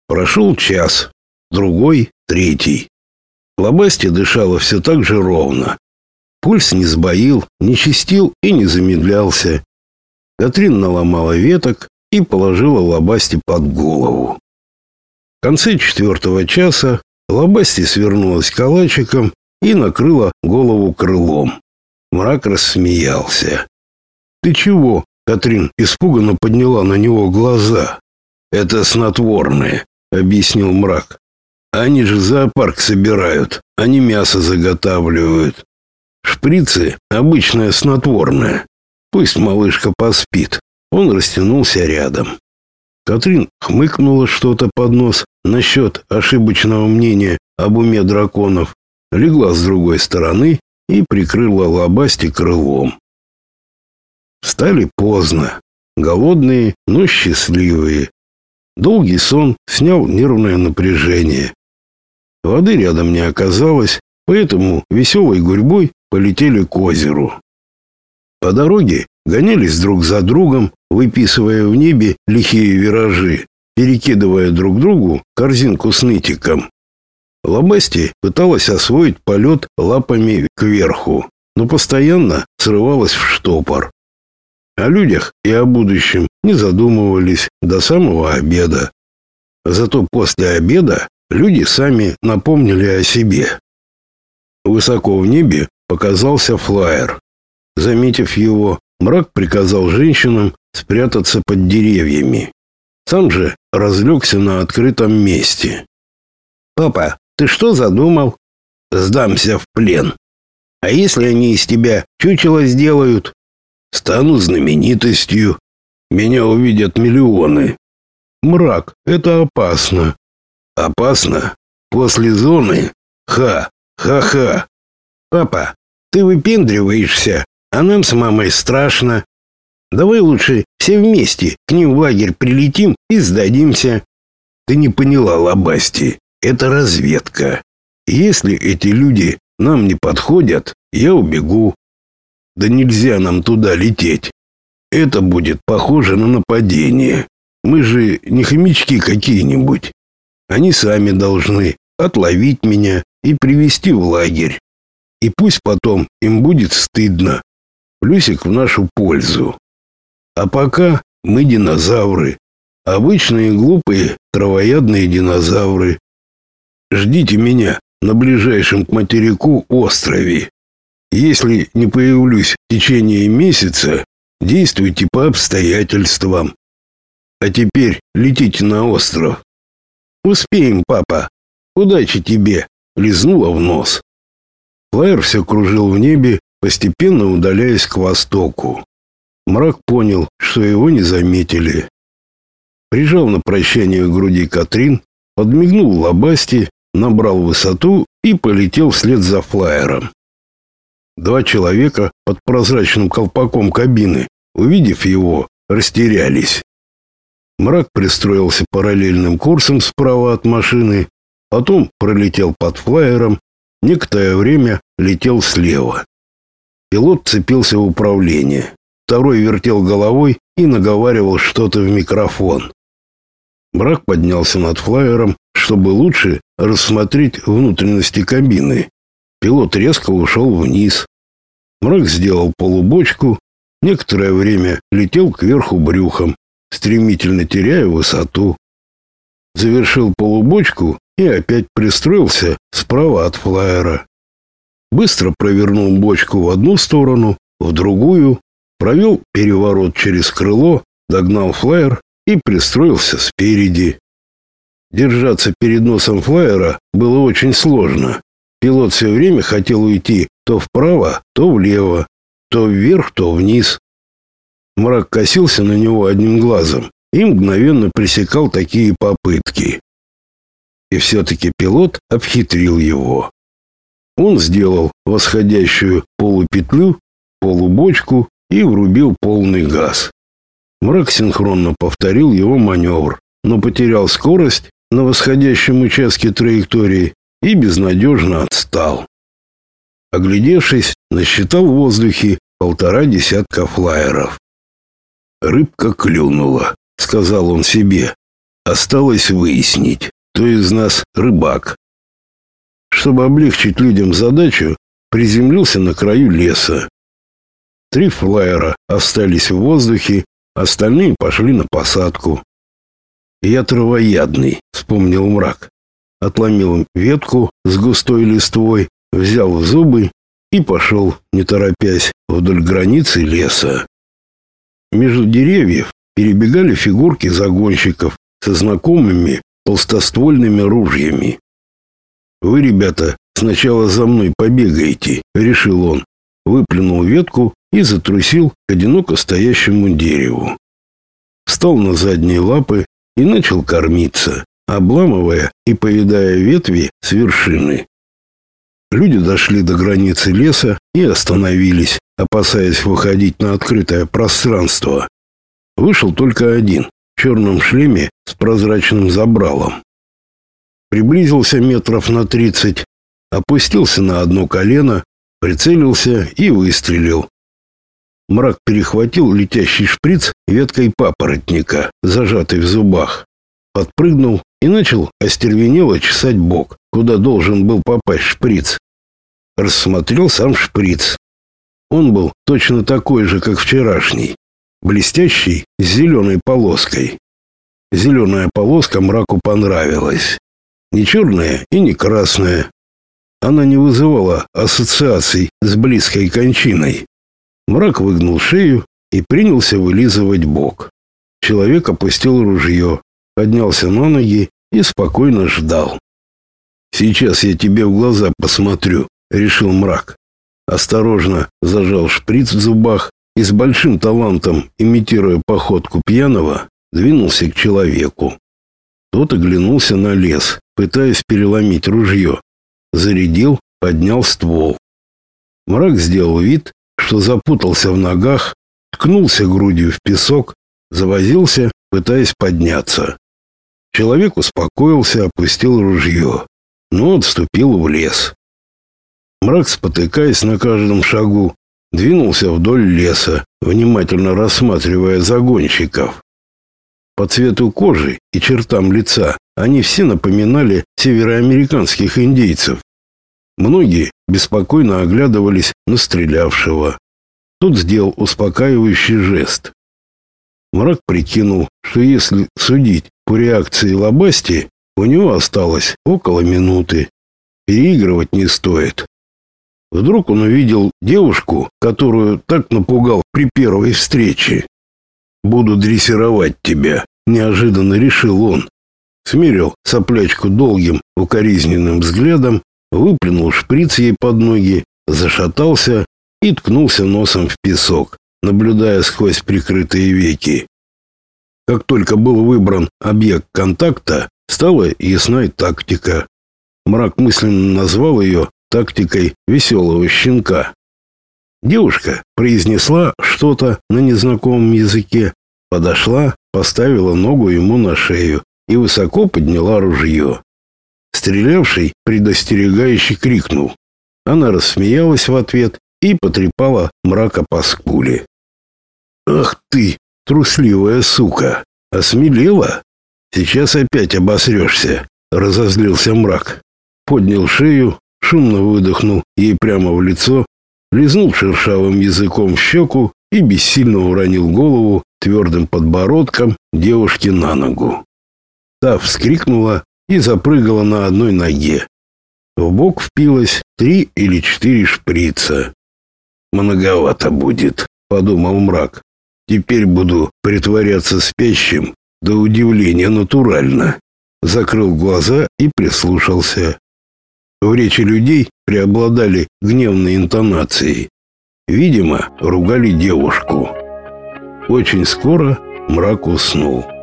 Прошел час, другой, третий. Лобасти дышала все так же ровно. Пульс не сбоил, не частил и не замедлялся. Катрин наломала веток и положила Лобасти под голову. В конце 4-го часа Лобасти свернулась калачиком и накрыла голову крылом. Мрак рассмеялся. «Ты чего?» — Катрин испуганно подняла на него глаза. «Это снотворное», — объяснил Мрак. «Они же зоопарк собирают, они мясо заготавливают. Шприцы — обычное снотворное. Пусть малышка поспит». Он растянулся рядом. Катрин хмыкнула что-то под нос насчет ошибочного мнения об уме драконов, легла с другой стороны и прикрыла Лобасти крылом. Встали поздно, голодные, но счастливые. Долгий сон снял нервное напряжение. Воды рядом не оказалось, поэтому веселой гурьбой полетели к озеру. По дороге гонялись друг за другом, выписывая в небе лихие виражи, перекидывая друг другу корзинку с нытиком. Лобасти пыталась освоить полет лапами кверху, но постоянно срывалась в штопор. О людях и о будущем не задумывались до самого обеда. Зато после обеда люди сами напомнили о себе. Высоко в небе показался флайер. Заметив его, Мрак приказал женщинам спрятаться под деревьями. Сам же разлегся на открытом месте. «Папа, ты что задумал?» «Сдамся в плен. А если они из тебя чучело сделают?» «Стану знаменитостью. Меня увидят миллионы». «Мрак, это опасно». «Опасно? После зоны? Ха-ха-ха». «Папа, ты выпендриваешься, а нам с мамой страшно. Давай лучше все вместе к ним в лагерь прилетим и сдадимся». «Ты не поняла, Лобасти, это разведка. Если эти люди нам не подходят, я убегу». «Да нельзя нам туда лететь. Это будет похоже на нападение. Мы же не хомячки какие-нибудь. Они сами должны отловить меня и привести в лагерь. И пусть потом им будет стыдно. Плюсик в нашу пользу. А пока мы динозавры. Обычные глупые травоядные динозавры. Ждите меня на ближайшем к материку острове. Если не появлюсь в течение месяца, действуйте по обстоятельствам. А теперь летите на остров». «Успеем, папа. Удачи тебе», — лизнула в нос. Флайер все кружил в небе, постепенно удаляясь к востоку. Мрак понял, что его не заметили. Прижал на прощание к груди Катрин, подмигнул Лобасти, набрал высоту и полетел вслед за флайером. Два человека под прозрачным колпаком кабины, увидев его, растерялись. Мрак пристроился параллельным курсом справа от машины, потом пролетел под флайером, некоторое время летел слева. Пилот цепился в управление, второй вертел головой и наговаривал что-то в микрофон. Мрак поднялся над флайером, чтобы лучше рассмотреть внутренности кабины. Пилот резко ушел вниз. Мрак сделал полубочку, некоторое время летел кверху брюхом, стремительно теряя высоту. Завершил полубочку и опять пристроился справа от флайера. Быстро провернул бочку в одну сторону, в другую, провел переворот через крыло, догнал флайер и пристроился спереди. Держаться перед носом флайера было очень сложно. Пилот все время хотел уйти то вправо, то влево, то вверх, то вниз. Мрак косился на него одним глазом и мгновенно пресекал такие попытки. И все-таки пилот обхитрил его. Он сделал восходящую полупетлю, полубочку и врубил полный газ. Мрак синхронно повторил его маневр, но потерял скорость на восходящем участке траектории и безнадежно отстал. Оглядевшись, насчитал в воздухе 1,5 десятка флайеров. «Рыбка клюнула», — сказал он себе. Осталось выяснить, кто из нас рыбак. Чтобы облегчить людям задачу, приземлился на краю леса. 3 флайера остались в воздухе, остальные пошли на посадку. «Я травоядный», — вспомнил Мрак. Отломил ветку с густой листвой, взял в зубы и пошел, не торопясь, вдоль границы леса. Между деревьев перебегали фигурки загонщиков со знакомыми толстоствольными ружьями. «Вы, ребята, сначала за мной побегаете», — решил он, выплюнул ветку и затрусил к одиноко стоящему дереву. Встал на задние лапы и начал кормиться, обламывая и поедая ветви с вершины. Люди дошли до границы леса и остановились, опасаясь выходить на открытое пространство. Вышел только один, в черном шлеме с прозрачным забралом. Приблизился метров на 30, опустился на одно колено, прицелился и выстрелил. Мрак перехватил летящий шприц веткой папоротника, зажатый в зубах, подпрыгнул и начал остервенело чесать бок, куда должен был попасть шприц. Рассмотрел сам шприц. Он был точно такой же, как вчерашний, блестящий, с зеленой полоской. Зеленая полоска Мраку понравилась. Не черная и не красная. Она не вызывала ассоциаций с близкой кончиной. Мрак выгнул шею и принялся вылизывать бок. Человек опустил ружье, поднялся на ноги и спокойно ждал. «Сейчас я тебе в глаза посмотрю», — решил Мрак. Осторожно зажал шприц в зубах и с большим талантом, имитируя походку пьяного, двинулся к человеку. Тот оглянулся на лес, пытаясь переломить ружье. Зарядил, поднял ствол. Мрак сделал вид, что запутался в ногах, ткнулся грудью в песок, завозился, пытаясь подняться. Человек успокоился, опустил ружье, но отступил в лес. Мрак, спотыкаясь на каждом шагу, двинулся вдоль леса, внимательно рассматривая загонщиков. По цвету кожи и чертам лица они все напоминали североамериканских индейцев. Многие беспокойно оглядывались на стрелявшего. Тот сделал успокаивающий жест. Мрак прикинул, что если судить по реакции Лобасти, у него осталось около минуты. Переигрывать не стоит. Вдруг он увидел девушку, которую так напугал при первой встрече. «Буду дрессировать тебя», — неожиданно решил он. Смерил соплячку долгим, укоризненным взглядом, выплюнул шприц ей под ноги, зашатался и ткнулся носом в песок, наблюдая сквозь прикрытые веки. Как только был выбран объект контакта, стала ясна и тактика. Мрак мысленно назвал ее тактикой веселого щенка. Девушка произнесла что-то на незнакомом языке, подошла, поставила ногу ему на шею и высоко подняла ружье. Стрелявший предостерегающе крикнул. Она рассмеялась в ответ и потрепала Мрака по скуле. «Ах ты, трусливая сука! Осмелела? Сейчас опять обосрешься!» — разозлился Мрак. Поднял шею, шумно выдохнул ей прямо в лицо, лизнул шершавым языком в щеку и бессильно уронил голову твердым подбородком девушки на ногу. Та вскрикнула и запрыгала на одной ноге. В бок впилось 3 или 4 шприца. «Многовато будет», — подумал Мрак. «Теперь буду притворяться спящим, до удивления натурально». Закрыл глаза и прислушался. В речи людей преобладали гневные интонации. Видимо, ругали девушку. Очень скоро Мрак уснул.